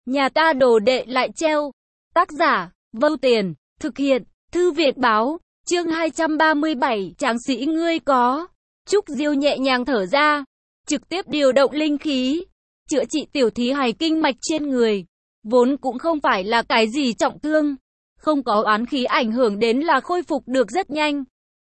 Nhà ta đồ đệ lại treo. Tác giả, Vâu Tiền, thực hiện, Thư Viện Báo, chương 237, tráng sĩ ngươi có. Trúc Diêu nhẹ nhàng thở ra, trực tiếp điều động linh khí, chữa trị tiểu thí hài kinh mạch trên người. Vốn cũng không phải là cái gì trọng thương, không có oán khí ảnh hưởng đến là khôi phục được rất nhanh.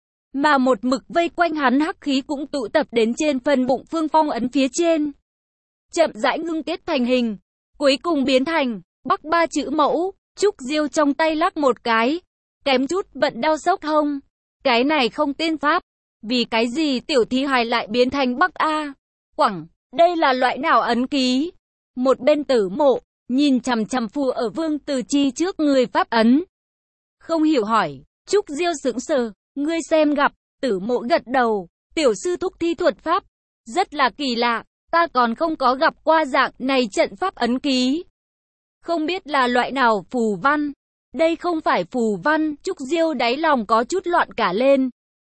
Mà một mực vây quanh hắn hắc khí cũng tụ tập đến trên phần bụng phương phong ấn phía trên. Chậm rãi ngưng kết thành hình, cuối cùng biến thành Bắc ba chữ mẫu. Trúc Diêu trong tay lắc một cái, kém chút bận đau sốc hông. Cái này không tiên pháp, vì cái gì tiểu thí hài lại biến thành Bắc A? Quẳng, đây là loại nào ấn ký? Một bên Tử Mộ, nhìn chằm chằm phù ở Vương Từ Chi trước người pháp ấn. Không hiểu hỏi, Trúc Diêu sững sờ, ngươi xem gặp, Tử Mộ gật đầu, tiểu sư thúc thi thuật pháp, rất là kỳ lạ, ta còn không có gặp qua dạng này trận pháp ấn ký. Không biết là loại nào phù văn, đây không phải phù văn, Trúc Diêu đáy lòng có chút loạn cả lên.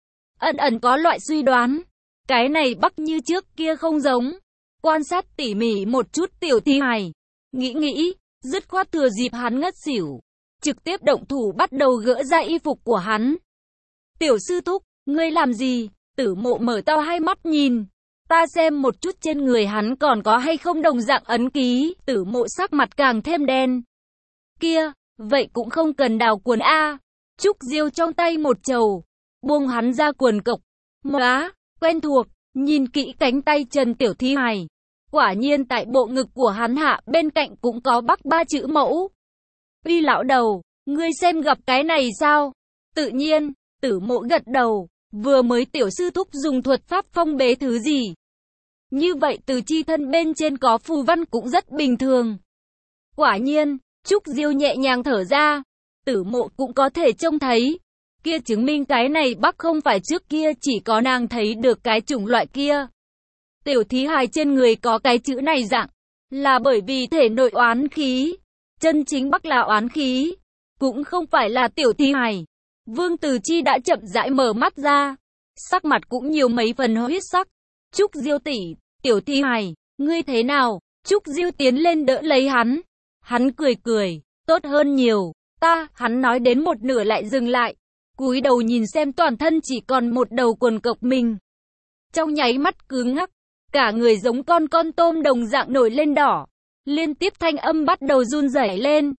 Ẩn ẩn có loại suy đoán, cái này Bắc như trước kia không giống. Quan sát tỉ mỉ một chút tiểu thí hài, nghĩ, dứt khoát thừa dịp hắn ngất xỉu, trực tiếp động thủ bắt đầu gỡ ra y phục của hắn. Tiểu sư thúc, ngươi làm gì? Tử Mộ mở to hai mắt nhìn, ta xem một chút trên người hắn còn có hay không đồng dạng ấn ký. Tử Mộ sắc mặt càng thêm đen. Kia, vậy cũng không cần đào quần A. Trúc Diêu trong tay một chầu, buông hắn ra quần cộc. Móa, quen thuộc, nhìn kỹ cánh tay chân tiểu thí hài. Quả nhiên tại bộ ngực của hắn hạ bên cạnh cũng có Bắc ba chữ mẫu. Uy lão đầu, ngươi xem gặp cái này sao? Tự nhiên, Tử Mộ gật đầu, vừa mới tiểu sư thúc dùng thuật pháp phong bế thứ gì. Như vậy từ chi thân bên trên có phù văn cũng rất bình thường. Quả nhiên, Trúc Diêu nhẹ nhàng thở ra, Tử Mộ cũng có thể trông thấy. Kia chứng minh cái này Bắc không phải trước kia chỉ có nàng thấy được cái chủng loại kia. Tiểu thí hài trên người có cái chữ này dạng, là bởi vì thể nội oán khí. Chân chính Bắc là oán khí, cũng không phải là tiểu thí hài. Vương Từ Chi đã chậm rãi mở mắt ra, sắc mặt cũng nhiều mấy phần huyết sắc. Trúc Diêu tỷ, tiểu thí hài, ngươi thế nào? Trúc Diêu tiến lên đỡ lấy hắn. Hắn cười, tốt hơn nhiều. Hắn nói đến một nửa lại dừng lại, cúi đầu nhìn xem toàn thân chỉ còn một đầu quần cộc mình. Trong nháy mắt cứng ngắc, cả người giống con tôm đồng dạng nổi lên đỏ. Liên tiếp thanh âm bắt đầu run rẩy lên.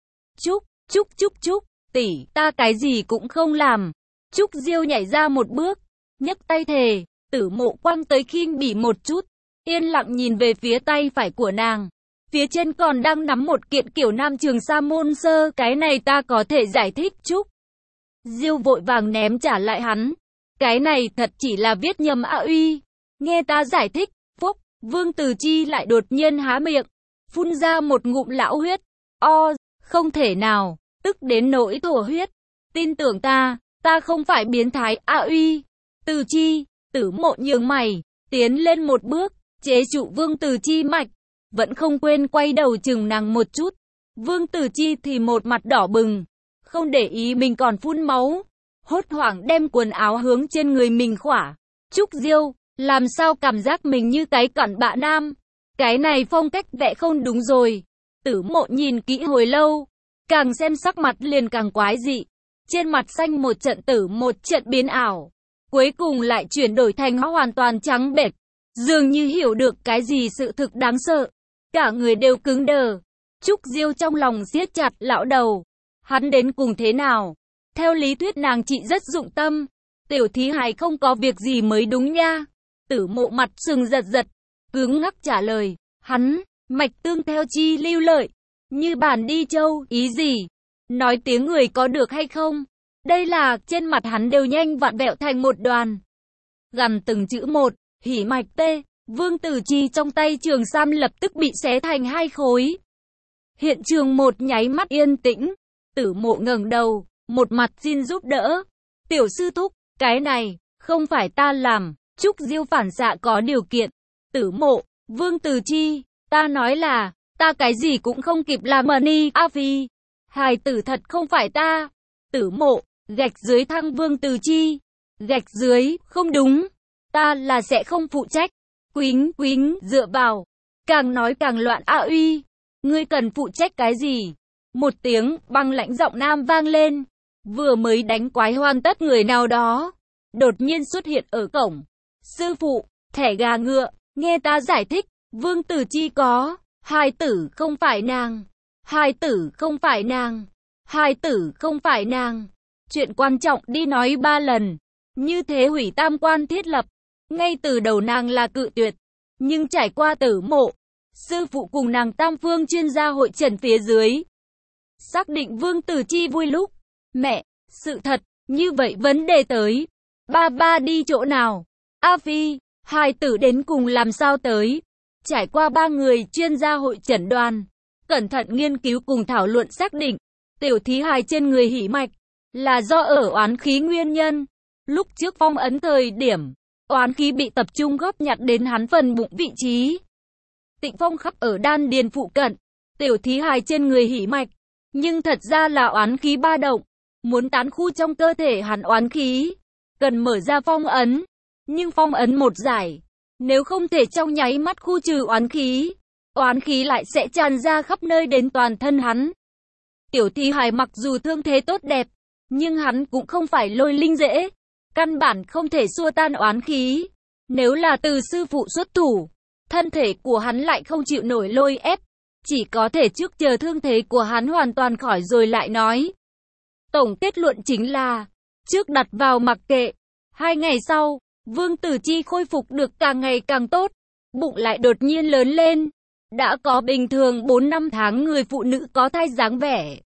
Trúc, tỷ, ta cái gì cũng không làm. Trúc Diêu nhảy ra một bước, nhấc tay thề. Tử Mộ quăng tới khinh bỉ một chút, yên lặng nhìn về phía tay phải của nàng. Phía trên còn đang nắm một kiện kiểu nam trường sa môn sơ, cái này ta có thể giải thích. Trúc Diêu vội vàng ném trả lại hắn. Cái này thật chỉ là viết nhầm a uy. Nghe ta giải thích. Phúc, Vương Từ Chi lại đột nhiên há miệng, phun ra một ngụm lão huyết. Không thể nào, tức đến nỗi thổ huyết. Tin tưởng ta không phải biến thái a uy. Từ Chi, Tử Mộ nhướng mày, tiến lên một bước, chế trụ Vương Từ Chi mạch, vẫn không quên quay đầu chừng nàng một chút. Vương Từ Chi thì một mặt đỏ bừng, không để ý mình còn phun máu, hốt hoảng đem quần áo hướng trên người mình khỏa. Trúc Diêu, làm sao cảm giác mình như cái cặn bạ nam? Cái này phong cách vẽ không đúng rồi. Tử Mộ nhìn kỹ hồi lâu, càng xem sắc mặt liền càng quái dị. Trên mặt xanh một trận tử một trận biến ảo, cuối cùng lại chuyển đổi thành hoàn toàn trắng bệch. Dường như hiểu được cái gì sự thực đáng sợ. Cả người đều cứng đờ. Trúc Diêu trong lòng siết chặt, lão đầu, hắn đến cùng thế nào? Theo lý thuyết nàng chị rất dụng tâm, tiểu thí hài không có việc gì mới đúng nha. Tử Mộ mặt sừng giật, cứng ngắc trả lời, hắn, mạch tương theo chi lưu lợi, như bản đi châu, ý gì? Nói tiếng người có được hay không? Đây là, trên mặt hắn đều nhanh vặn vẹo thành một đoàn. Gằn từng chữ một, hỉ mạch tê. Vương Từ Chi trong tay trường sam lập tức bị xé thành hai khối. Hiện trường một nháy mắt yên tĩnh. Tử Mộ ngẩng đầu, một mặt xin giúp đỡ. Tiểu sư thúc, cái này, không phải ta làm. Trúc Diêu phản xạ có điều kiện. Tử Mộ, Vương Từ Chi, ta nói là, ta cái gì cũng không kịp làm mà ni, a phi. Hài tử thật không phải ta. Tử Mộ, gạch dưới thăng Vương Từ Chi. Gạch dưới, không đúng. Ta là sẽ không phụ trách. Quýnh, dựa vào. Càng nói càng loạn a uy. ngươi cần phụ trách cái gì? Một tiếng băng lãnh giọng nam vang lên. Vừa mới đánh quái hoàn tất người nào đó đột nhiên xuất hiện ở cổng. Sư phụ, thẻ gà ngựa, nghe ta giải thích, Vương Tử Chi có hài tử không phải nàng. Hài tử không phải nàng. Hài tử không phải nàng. Chuyện quan trọng đi nói 3 lần. Như thế hủy tam quan thiết lập. Ngay từ đầu nàng là cự tuyệt. Nhưng trải qua Tử Mộ, sư phụ cùng nàng tam phương chuyên gia hội trần phía dưới, xác định Vương Tử Chi vui lúc. Mẹ, sự thật, như vậy vấn đề tới. Ba đi chỗ nào? A Phi, hài tử đến cùng làm sao tới? Trải qua 3 người chuyên gia hội chẩn đoán, cẩn thận nghiên cứu cùng thảo luận xác định, tiểu thí hài trên người hỉ mạch là do ở oán khí nguyên nhân. Lúc trước phong ấn thời điểm, oán khí bị tập trung góp nhặt đến hắn phần bụng vị trí. Tịnh phong khắp ở đan điền phụ cận, tiểu thí hài trên người hỉ mạch, nhưng thật ra là oán khí ba động, muốn tán khu trong cơ thể hắn oán khí, cần mở ra phong ấn, nhưng phong ấn một giải, nếu không thể trong nháy mắt khu trừ oán khí lại sẽ tràn ra khắp nơi đến toàn thân hắn. Tiểu thí hài mặc dù thương thế tốt đẹp, nhưng hắn cũng không phải lôi linh dễ, căn bản không thể xua tan oán khí. Nếu là từ sư phụ xuất thủ, thân thể của hắn lại không chịu nổi lôi ép, chỉ có thể trước chờ thương thế của hắn hoàn toàn khỏi rồi lại nói. Tổng kết luận chính là, trước đặt vào mặc kệ. 2 ngày sau, Vương Tử Chi khôi phục được càng ngày càng tốt, bụng lại đột nhiên lớn lên, đã có bình thường 4-5 tháng người phụ nữ có thai dáng vẻ.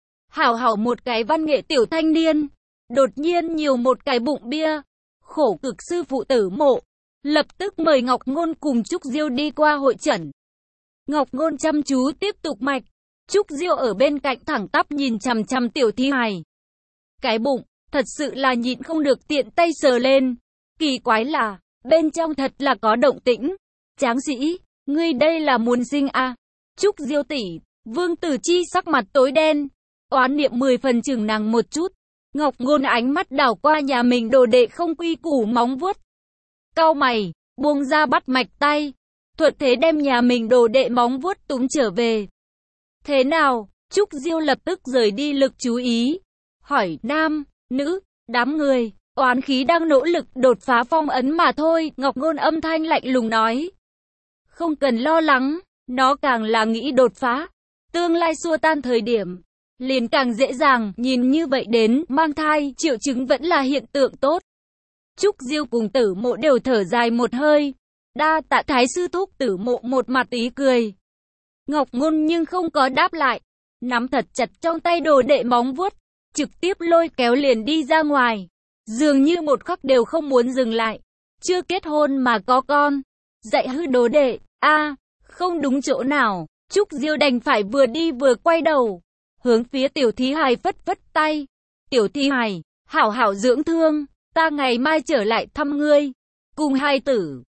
Hảo một cái văn nghệ tiểu thanh niên, đột nhiên nhiều một cái bụng bia. Khổ cực sư phụ Tử Mộ, lập tức mời Ngọc Ngôn cùng Trúc Diêu đi qua hội chẩn. Ngọc Ngôn chăm chú tiếp tục mạch, Trúc Diêu ở bên cạnh thẳng tắp nhìn chằm chằm tiểu thí hài. Cái bụng, thật sự là nhịn không được tiện tay sờ lên. Kỳ quái là, bên trong thật là có động tĩnh. Tráng sĩ, ngươi đây là muốn sinh à? Trúc Diêu tỷ, Vương Tử Chi sắc mặt tối đen, oán niệm 10 phần chừng nàng một chút. Ngọc Ngôn ánh mắt đảo qua nhà mình đồ đệ không quy củ móng vuốt. Cau mày, buông ra bắt mạch tay, thuận thế đem nhà mình đồ đệ móng vuốt túm trở về. Thế nào? Trúc Diêu lập tức rời đi lực chú ý. Hỏi nam, nữ, đám người, oán khí đang nỗ lực đột phá phong ấn mà thôi. Ngọc Ngôn âm thanh lạnh lùng nói. Không cần lo lắng, nó càng là nghĩ đột phá, tương lai xua tan thời điểm, liền càng dễ dàng. Nhìn như vậy đến, mang thai, triệu chứng vẫn là hiện tượng tốt. Trúc Diêu cùng Tử Mộ đều thở dài một hơi. Đa tạ Thái sư thúc. Tử Mộ một mặt ý cười. Ngọc Ngôn nhưng không có đáp lại, nắm thật chặt trong tay đồ đệ móng vuốt, trực tiếp lôi kéo liền đi ra ngoài, dường như một khắc đều không muốn dừng lại. Chưa kết hôn mà có con, dạy hư đồ đệ, không đúng chỗ nào. Trúc Diêu đành phải vừa đi vừa quay đầu, hướng phía tiểu thí hài phất phất tay. Tiểu thí hài, hảo hảo dưỡng thương, ta ngày mai trở lại thăm ngươi. Cùng hài tử,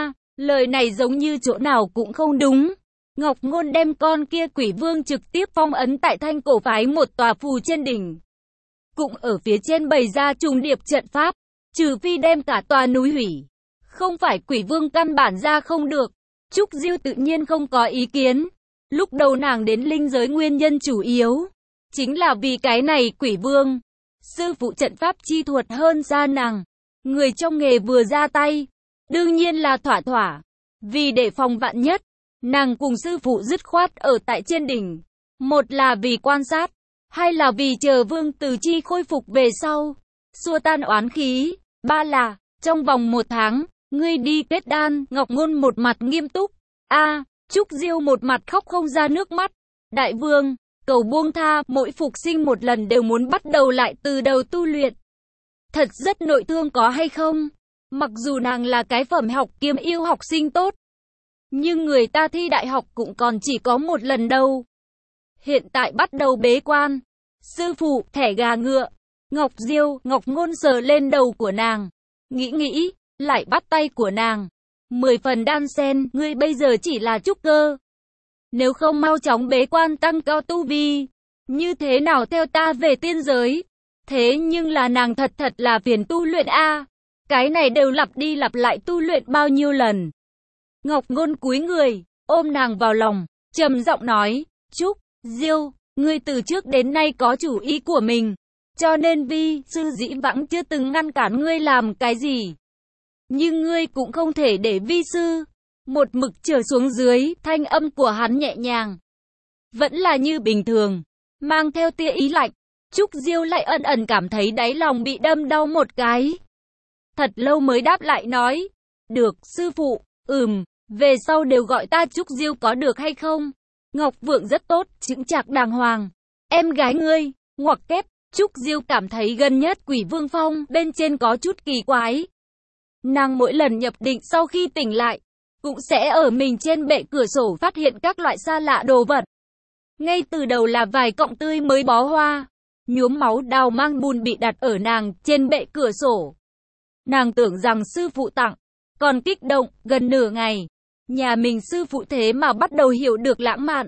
lời này giống như chỗ nào cũng không đúng. Ngọc Ngôn đem con kia quỷ vương trực tiếp phong ấn tại Thanh Cổ phái một tòa phù trên đỉnh, cũng ở phía trên bày ra trùng điệp trận pháp, trừ phi đem cả tòa núi hủy, không phải quỷ vương căn bản ra không được. Trúc Diêu tự nhiên không có ý kiến. Lúc đầu nàng đến linh giới nguyên nhân chủ yếu chính là vì cái này quỷ vương. Sư phụ trận pháp chi thuật hơn xa nàng, người trong nghề vừa ra tay, đương nhiên là thỏa. Vì để phòng vạn nhất, nàng cùng sư phụ dứt khoát ở tại trên đỉnh. Một là vì quan sát, hai là vì chờ Vương Tử Chi khôi phục về sau, xua tan oán khí. Ba là, trong vòng 1 tháng, ngươi đi kết đan. Ngọc Ngôn một mặt nghiêm túc. Trúc Diêu một mặt khóc không ra nước mắt. Đại vương, cầu buông tha, mỗi phục sinh một lần đều muốn bắt đầu lại từ đầu tu luyện. Thật rất nội thương có hay không? Mặc dù nàng là cái phẩm học kiêm yêu học sinh tốt, nhưng người ta thi đại học cũng còn chỉ có 1 lần đâu. Hiện tại bắt đầu bế quan. Sư phụ, thẻ gà ngựa. Ngọc Ngôn sờ lên đầu của nàng, nghĩ, lại bắt tay của nàng. 10 phần đan sen, ngươi bây giờ chỉ là trúc cơ. Nếu không mau chóng bế quan tăng cao tu vi, như thế nào theo ta về tiên giới? Thế nhưng là nàng thật là phiền tu luyện cái này đều lặp đi lặp lại tu luyện bao nhiêu lần. Ngọc Ngôn cúi người, ôm nàng vào lòng, trầm giọng nói, Trúc Diêu, ngươi từ trước đến nay có chủ ý của mình, cho nên vi sư dĩ vãng chưa từng ngăn cản ngươi làm cái gì. Nhưng ngươi cũng không thể để vi sư một mực trở xuống dưới. Thanh âm của hắn nhẹ nhàng, vẫn là như bình thường, mang theo tia ý lạnh. Trúc Diêu lại ẩn ẩn cảm thấy đáy lòng bị đâm đau một cái. Thật lâu mới đáp lại nói, được sư phụ, về sau đều gọi ta Trúc Diêu có được hay không? Ngọc Vượng rất tốt, chững chạc đàng hoàng. Em gái ngươi, ngoặc kép. Trúc Diêu cảm thấy gần nhất Quỷ Vương Phong bên trên có chút kỳ quái. Nàng mỗi lần nhập định sau khi tỉnh lại, cũng sẽ ở mình trên bệ cửa sổ phát hiện các loại xa lạ đồ vật. Ngay từ đầu là vài cọng tươi mới bó hoa, nhuốm máu đào mang bùn bị đặt ở nàng trên bệ cửa sổ. Nàng tưởng rằng sư phụ tặng, còn kích động, gần nửa ngày. Nhà mình sư phụ thế mà bắt đầu hiểu được lãng mạn.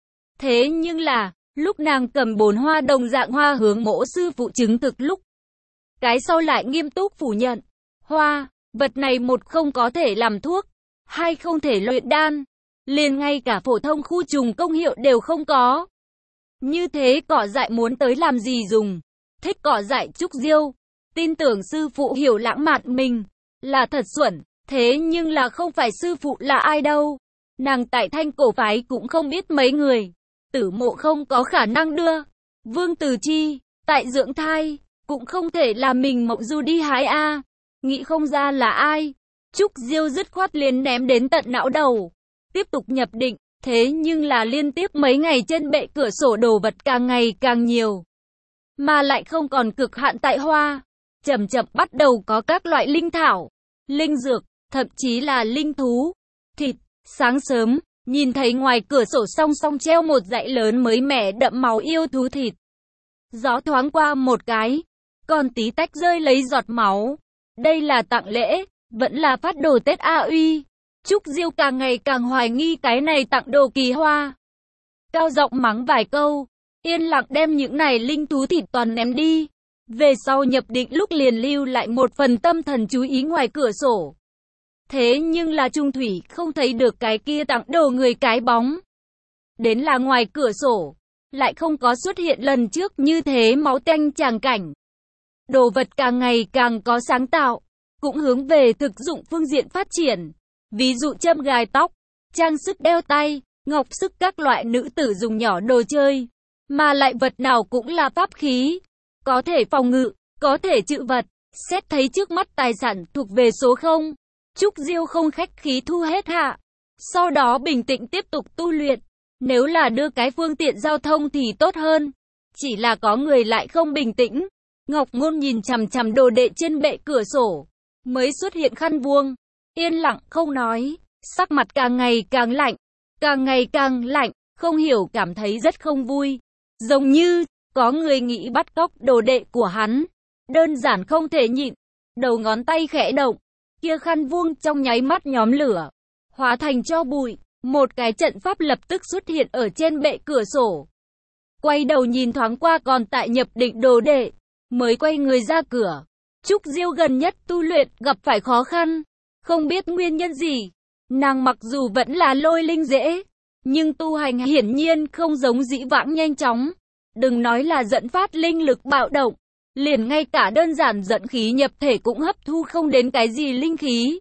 Thế nhưng là, lúc nàng cầm 4 hoa đồng dạng hoa hướng mộ sư phụ chứng thực lúc, cái sau lại nghiêm túc phủ nhận. Hoa, vật này một không có thể làm thuốc, hai không thể luyện đan, liền ngay cả phổ thông khu trùng công hiệu đều không có. Như thế cỏ dại muốn tới làm gì dùng? Thích cỏ dại Trúc Diêu, tin tưởng sư phụ hiểu lãng mạn mình, là thật xuẩn. Thế nhưng là không phải sư phụ là ai đâu. Nàng tại Thanh Cổ phái cũng không biết mấy người. Tử Mộ không có khả năng đưa. Vương Từ Chi, tại dưỡng thai, cũng không thể là mình Mộng Du đi hái a. Nghĩ không ra là ai. Trúc Diêu dứt khoát liền ném đến tận não đầu. Tiếp tục nhập định, thế nhưng là liên tiếp mấy ngày trên bệ cửa sổ đồ vật càng ngày càng nhiều. Mà lại không còn cực hạn tại hoa. Chậm chậm bắt đầu có các loại linh thảo, linh dược, thậm chí là linh thú, thịt. Sáng sớm, nhìn thấy ngoài cửa sổ song song treo một dãy lớn mới mẻ đậm màu yêu thú thịt. Gió thoáng qua một cái, còn tí tách rơi lấy giọt máu. Đây là tặng lễ, vẫn là phát đồ Tết A Uy. Trúc Diêu càng ngày càng hoài nghi cái này tặng đồ kỳ hoa. Cao giọng mắng vài câu, yên lặng đem những này linh thú thịt toàn ném đi. Về sau nhập định lúc liền lưu lại một phần tâm thần chú ý ngoài cửa sổ. Thế nhưng là Trung Thủy không thấy được cái kia tặng đồ người cái bóng. Đến là ngoài cửa sổ, lại không có xuất hiện lần trước như thế máu tanh tràng cảnh. Đồ vật càng ngày càng có sáng tạo, cũng hướng về thực dụng phương diện phát triển. Ví dụ châm gài tóc, trang sức đeo tay, ngọc sức các loại nữ tử dùng nhỏ đồ chơi. Mà lại vật nào cũng là pháp khí, có thể phòng ngự, có thể trự vật. Xét thấy trước mắt tài sản thuộc về số 0. Trúc Diêu không khách khí thu hết hạ. Sau đó bình tĩnh tiếp tục tu luyện. Nếu là đưa cái phương tiện giao thông thì tốt hơn. Chỉ là có người lại không bình tĩnh. Ngọc Ngôn nhìn chằm chằm đồ đệ trên bệ cửa sổ. Mới xuất hiện khăn vuông. Yên lặng không nói. Sắc mặt càng ngày càng lạnh. Càng ngày càng lạnh. Không hiểu cảm thấy rất không vui. Giống như có người nghĩ bắt cóc đồ đệ của hắn. Đơn giản không thể nhịn. Đầu ngón tay khẽ động. Kia khăn vuông trong nháy mắt nhóm lửa, hóa thành tro bụi. Một cái trận pháp lập tức xuất hiện ở trên bệ cửa sổ. Quay đầu nhìn thoáng qua còn tại nhập định đồ đệ, mới quay người ra cửa. Trúc Diêu gần nhất tu luyện gặp phải khó khăn, không biết nguyên nhân gì. Nàng mặc dù vẫn là lôi linh dễ, nhưng tu hành hiển nhiên không giống dĩ vãng nhanh chóng. Đừng nói là dẫn phát linh lực bạo động, liền ngay cả đơn giản dẫn khí nhập thể cũng hấp thu không đến cái gì linh khí.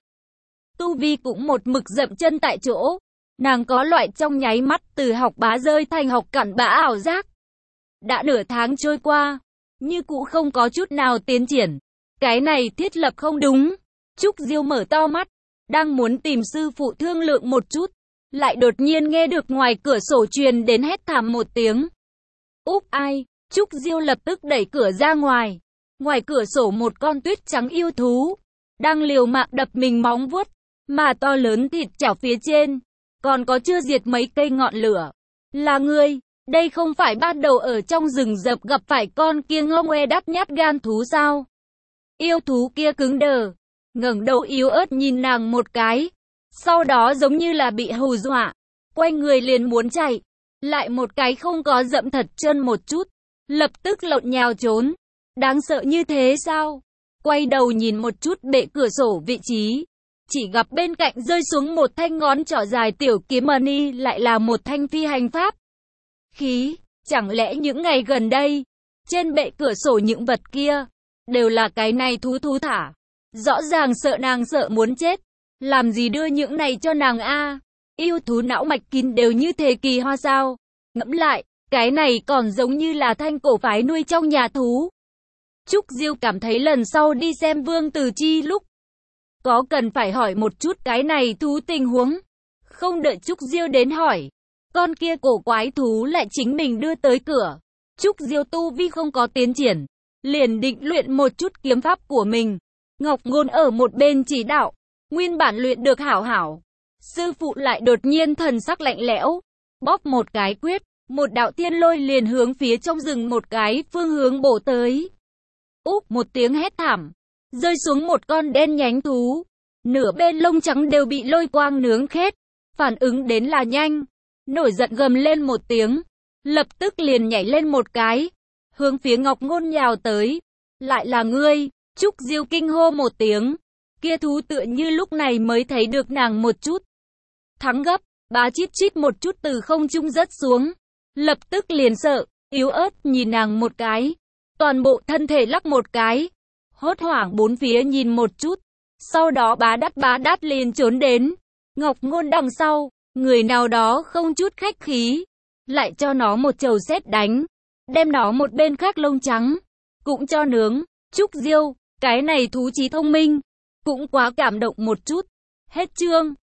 Tu vi cũng một mực dậm chân tại chỗ. Nàng có loại trong nháy mắt từ học bá rơi thành học cặn bã ảo giác. Đã nửa tháng trôi qua, như cũ không có chút nào tiến triển. Cái này thiết lập không đúng. Trúc Diêu mở to mắt, đang muốn tìm sư phụ thương lượng một chút, lại đột nhiên nghe được ngoài cửa sổ truyền đến hét thảm một tiếng. Úp ai? Trúc Diêu lập tức đẩy cửa ra ngoài. Ngoài cửa sổ một con tuyết trắng yêu thú, đang liều mạng đập mình móng vuốt, mà to lớn thịt chảo phía trên, còn có chưa diệt mấy cây ngọn lửa. Là ngươi, đây không phải ban đầu ở trong rừng rậm gặp phải con kia ngông ngoe đắt nhát gan thú sao? Yêu thú kia cứng đờ, ngẩng đầu yếu ớt nhìn nàng một cái, sau đó giống như là bị hù dọa, quay người liền muốn chạy, lại một cái không có dậm thật chân một chút, lập tức lộn nhào trốn. Đáng sợ như thế sao? Quay đầu nhìn một chút bệ cửa sổ vị trí, chỉ gặp bên cạnh rơi xuống một thanh ngón trỏ dài tiểu kiếm mani, lại là một thanh phi hành pháp khí. Chẳng lẽ những ngày gần đây, trên bệ cửa sổ những vật kia, đều là cái này thú thả. Rõ ràng sợ nàng sợ muốn chết. Làm gì đưa những này cho nàng a? Yêu thú não mạch kín đều như thế kỳ hoa sao? Ngẫm lại, cái này còn giống như là thanh cổ phái nuôi trong nhà thú. Trúc Diêu cảm thấy lần sau đi xem Vương Từ Chi lúc, có cần phải hỏi một chút cái này thú tình huống. Không đợi Trúc Diêu đến hỏi, con kia cổ quái thú lại chính mình đưa tới cửa. Trúc Diêu tu vi không có tiến triển, liền định luyện một chút kiếm pháp của mình. Ngọc Ngôn ở một bên chỉ đạo, nguyên bản luyện được hảo hảo. Sư phụ lại đột nhiên thần sắc lạnh lẽo, bóp một cái quyết, một đạo thiên lôi liền hướng phía trong rừng một cái phương hướng bổ tới. Úp một tiếng hét thảm, rơi xuống một con đen nhánh thú. Nửa bên lông trắng đều bị lôi quang nướng khét, phản ứng đến là nhanh. Nổi giận gầm lên một tiếng, lập tức liền nhảy lên một cái, hướng phía Ngọc Ngôn nhào tới. Lại là ngươi, Trúc Diêu kinh hô một tiếng. Kia thú tựa như lúc này mới thấy được nàng một chút. Thắng gấp, bá chít chít một chút từ không trung rớt xuống. Lập tức liền sợ, yếu ớt nhìn nàng một cái. Toàn bộ thân thể lắc một cái. Hốt hoảng bốn phía nhìn một chút. Sau đó bá đát liền trốn đến. Ngọc Ngôn đằng sau, người nào đó không chút khách khí. Lại cho nó một chầu sét đánh. Đem nó một bên khác lông trắng. Cũng cho nướng. Trúc Diêu, cái này thú trí thông minh. Cũng quá cảm động một chút. Hết chương.